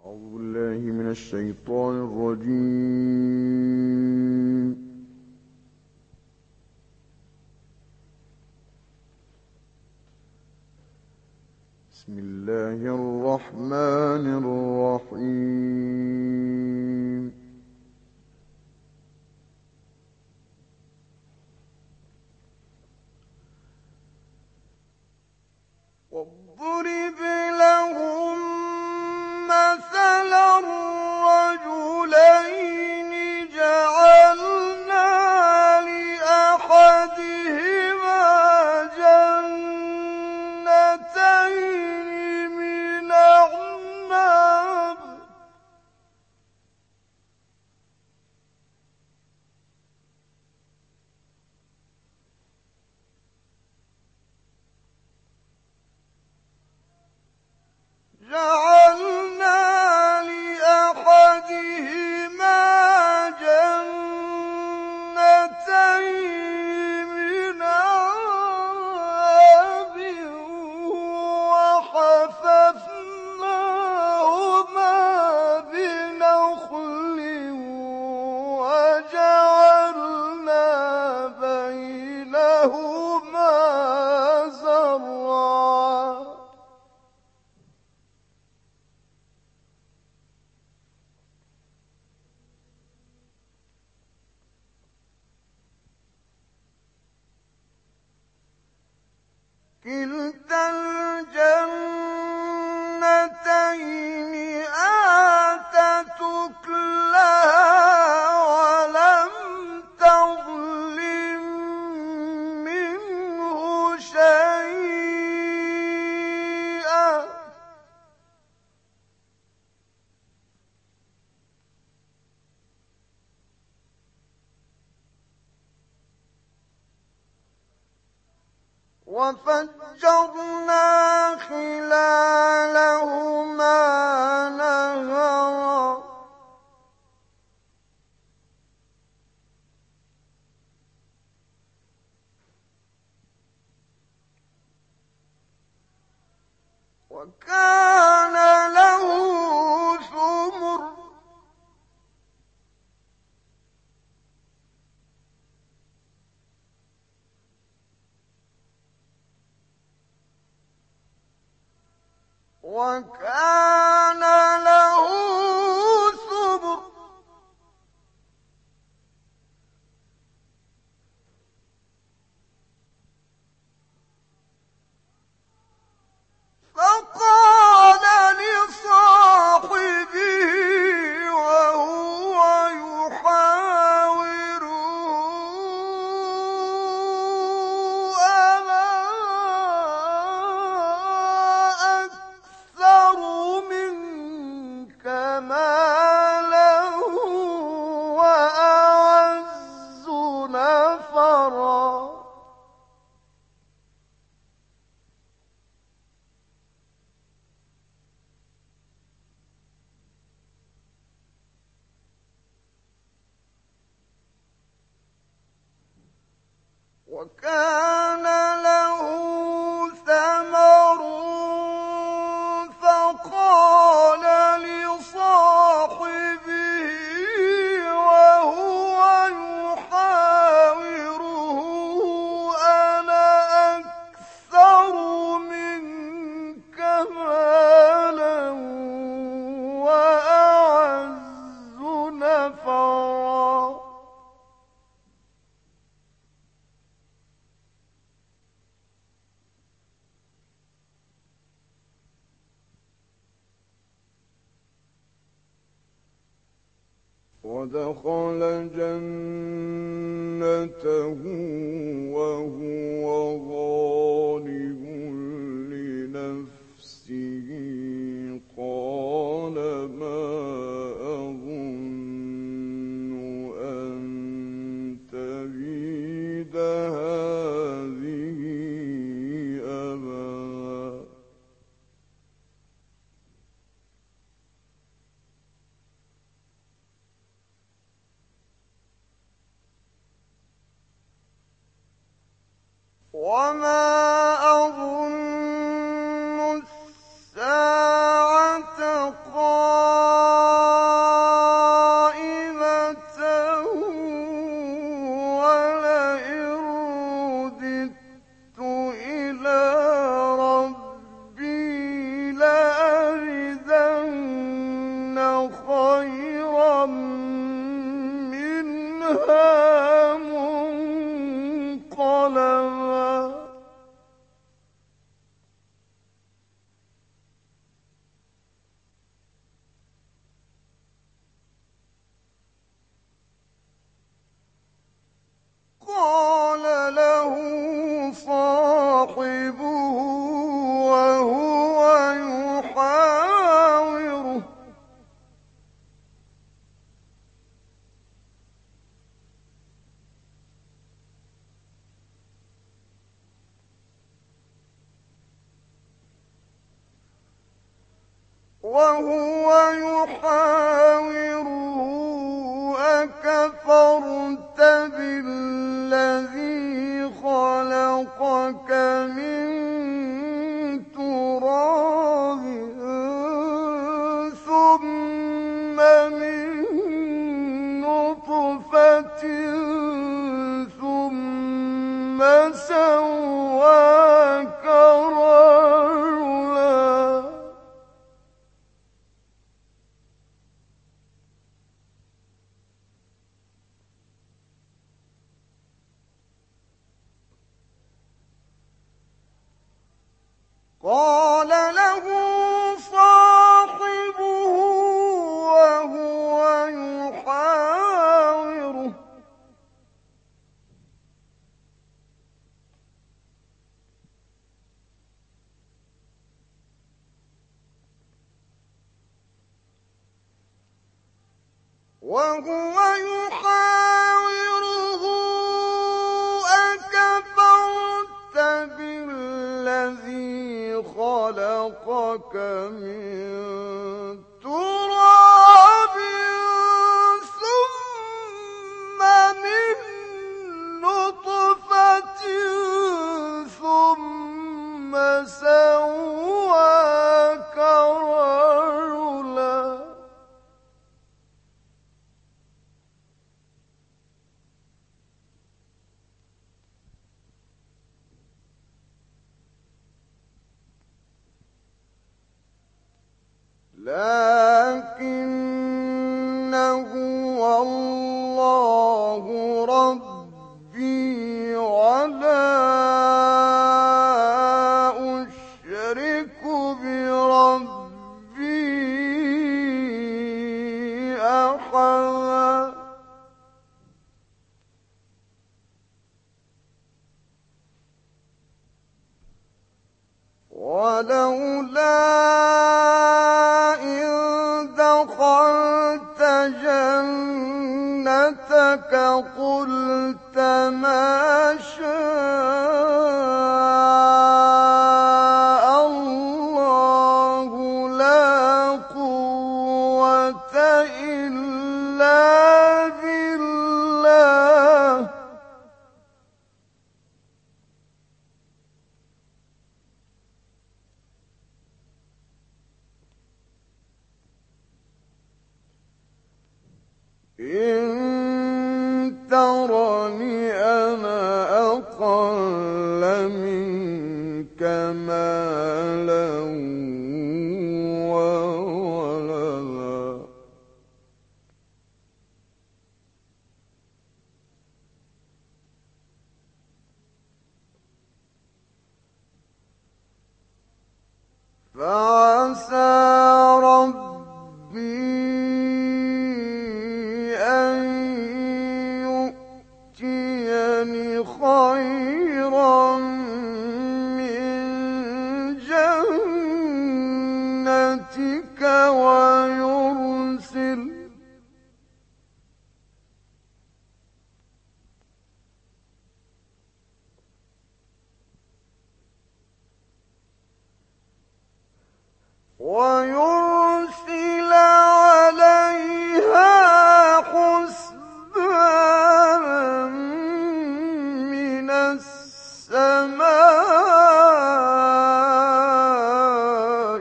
أعوذ بالله من الشيطان الرجيم. بسم الله الرحمن الرحيم. واضرب لهم مثلا الرجلين جعلنا لأحدهما جنتين من أعناب وحففناهما بنخل وجعلنا بينهما زرعا كلتا الجنتين آتت أكلها ولم تظلم منه شيئا وفجرنا خلالهما نهرا وكان له ثمر وكان له ثمر فقال لصاحبه وهو يحاوره أنا أكثر منك مالا وأعز نفرا وكان له ثمر فقال لصاحبه وهو يحاوره أنا أكثر منك مالا وأعز نفرا ودخل جنته وهو ظالم لنفسه قال ما أظن أن تبيد هذه أبدا وما أظن الساعة قائمة وهو يحاوره أكفرت بالذي خلقك من تراب ثم من نطفة ثم سواك رجلا. قال له صاحبه وهو يحاوره أكفرت بالذي خلقك من تراب ثم من نطفة ثم سواك رجلا. لكنه الله ربي ولا أشرك بربي أحدا. ولولا إذ دخلت جنتك قلت ما شاء الله لا قوة إلا بالله. إن ترني أنا أقل منك مالا وولدا فعسى ربي أن يؤتيني خيرا من جنتك ويرسل عليها حسبانا من السماء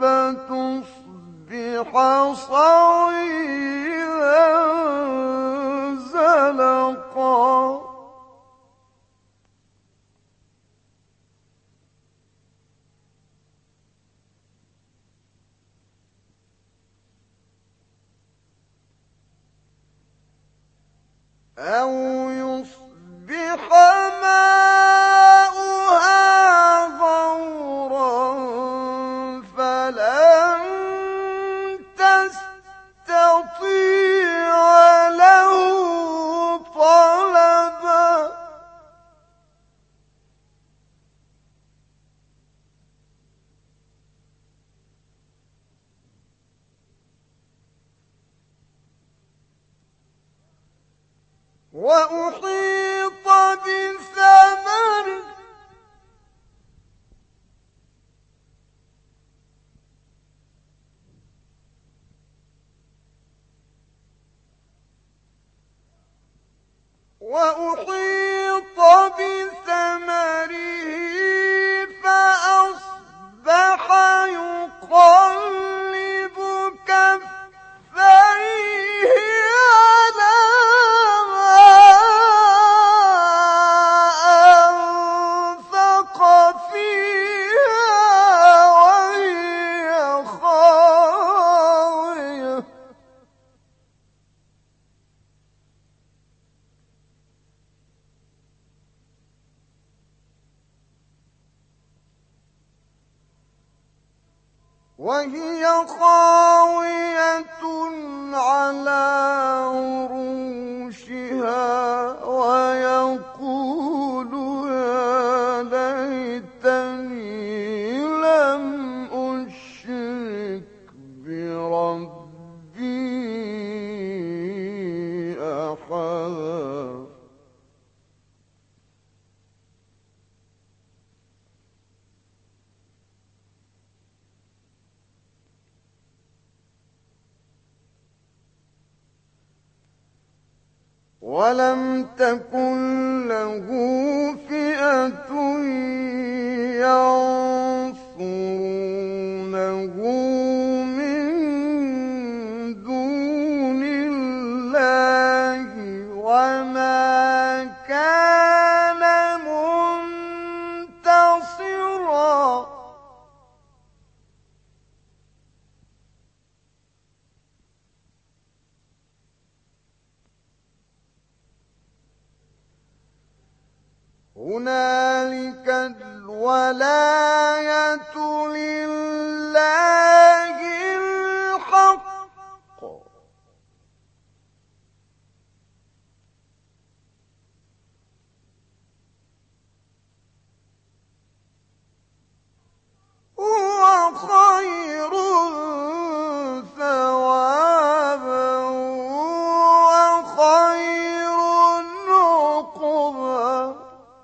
فتصبح صعيدا زلقا. أو يصبح ماؤها غورا فلن تستطيع له طلبا. وأحيط بثمره وأحيط بثمره فأصبح يقلب كفيه على ما أنفق فيها وهي خاوية. وهي خاوية على عروشها ويقول يا ليتني لم أشرك بربي أحدا. ولم تكن له فئة ينصرونه من دون الله وما كان منتصرا. هنالك الولاية لله الحق هو خير ثوابا وخير عقبا.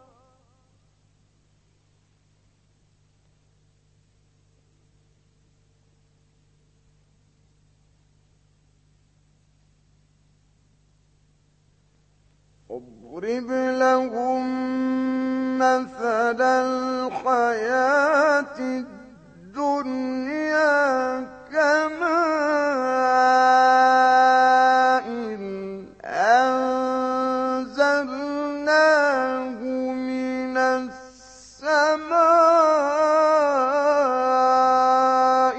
اضرب لهم مثل الحياة الدنيا كماء أنزلناه من السماء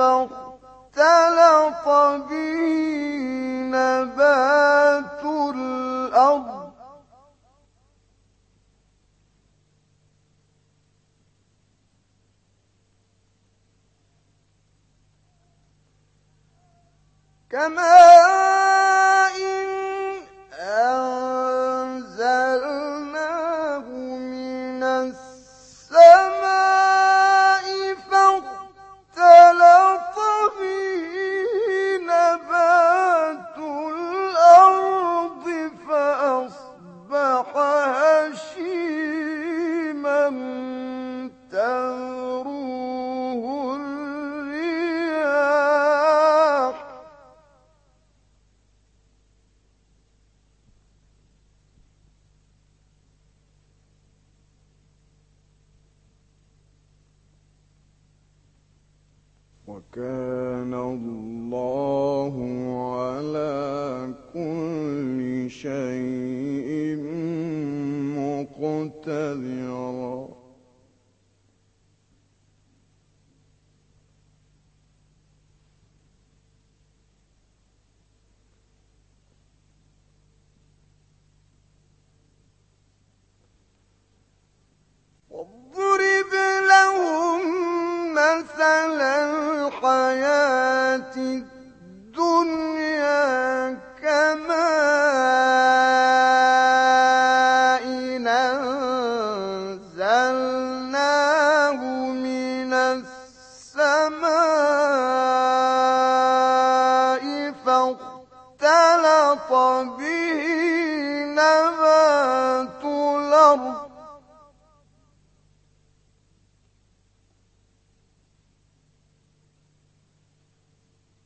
فاختلط به نبات الأرض كماء أنزلناه من السماء فاختلط به نبات الأرض فأصبح هشيما تذروه الرياح وكان الله على كل شيء مقتدرا. واضرب لهم مثل الحياة الدنيا كماء أنزلناه من السماء فاختلط به نبات الأرض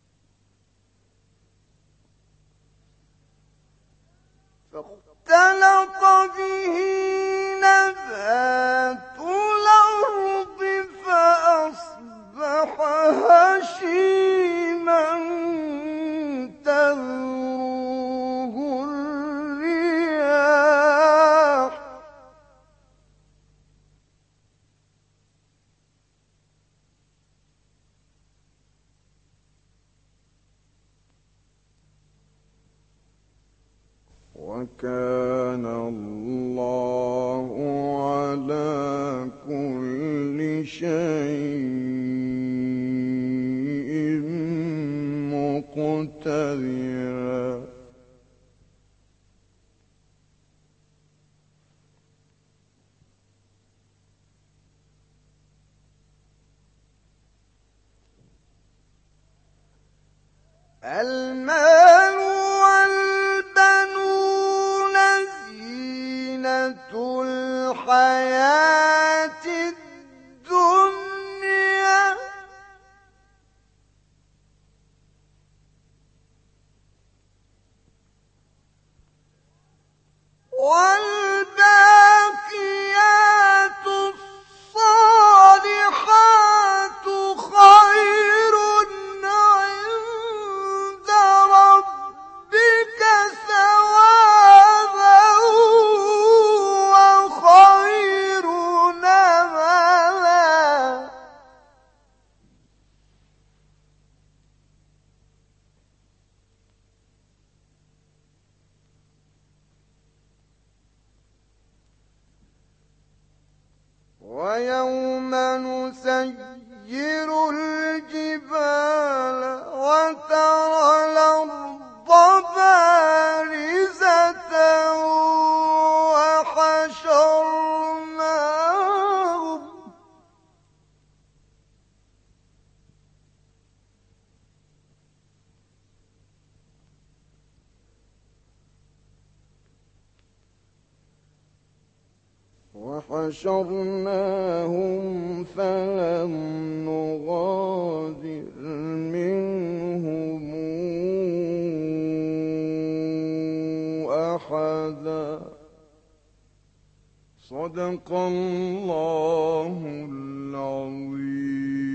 فاختلط وكان الله على كل شيء مقتدرا. المال والبنون زينة الحياة الدنيا والباقيات الصالحات خير عند ربك ثوابا وخير نملا. ويوم نسير الجبال وترى الأرض بارزة وحشرناهم فلم نغادر منهم أحدا. صدق الله العظيم.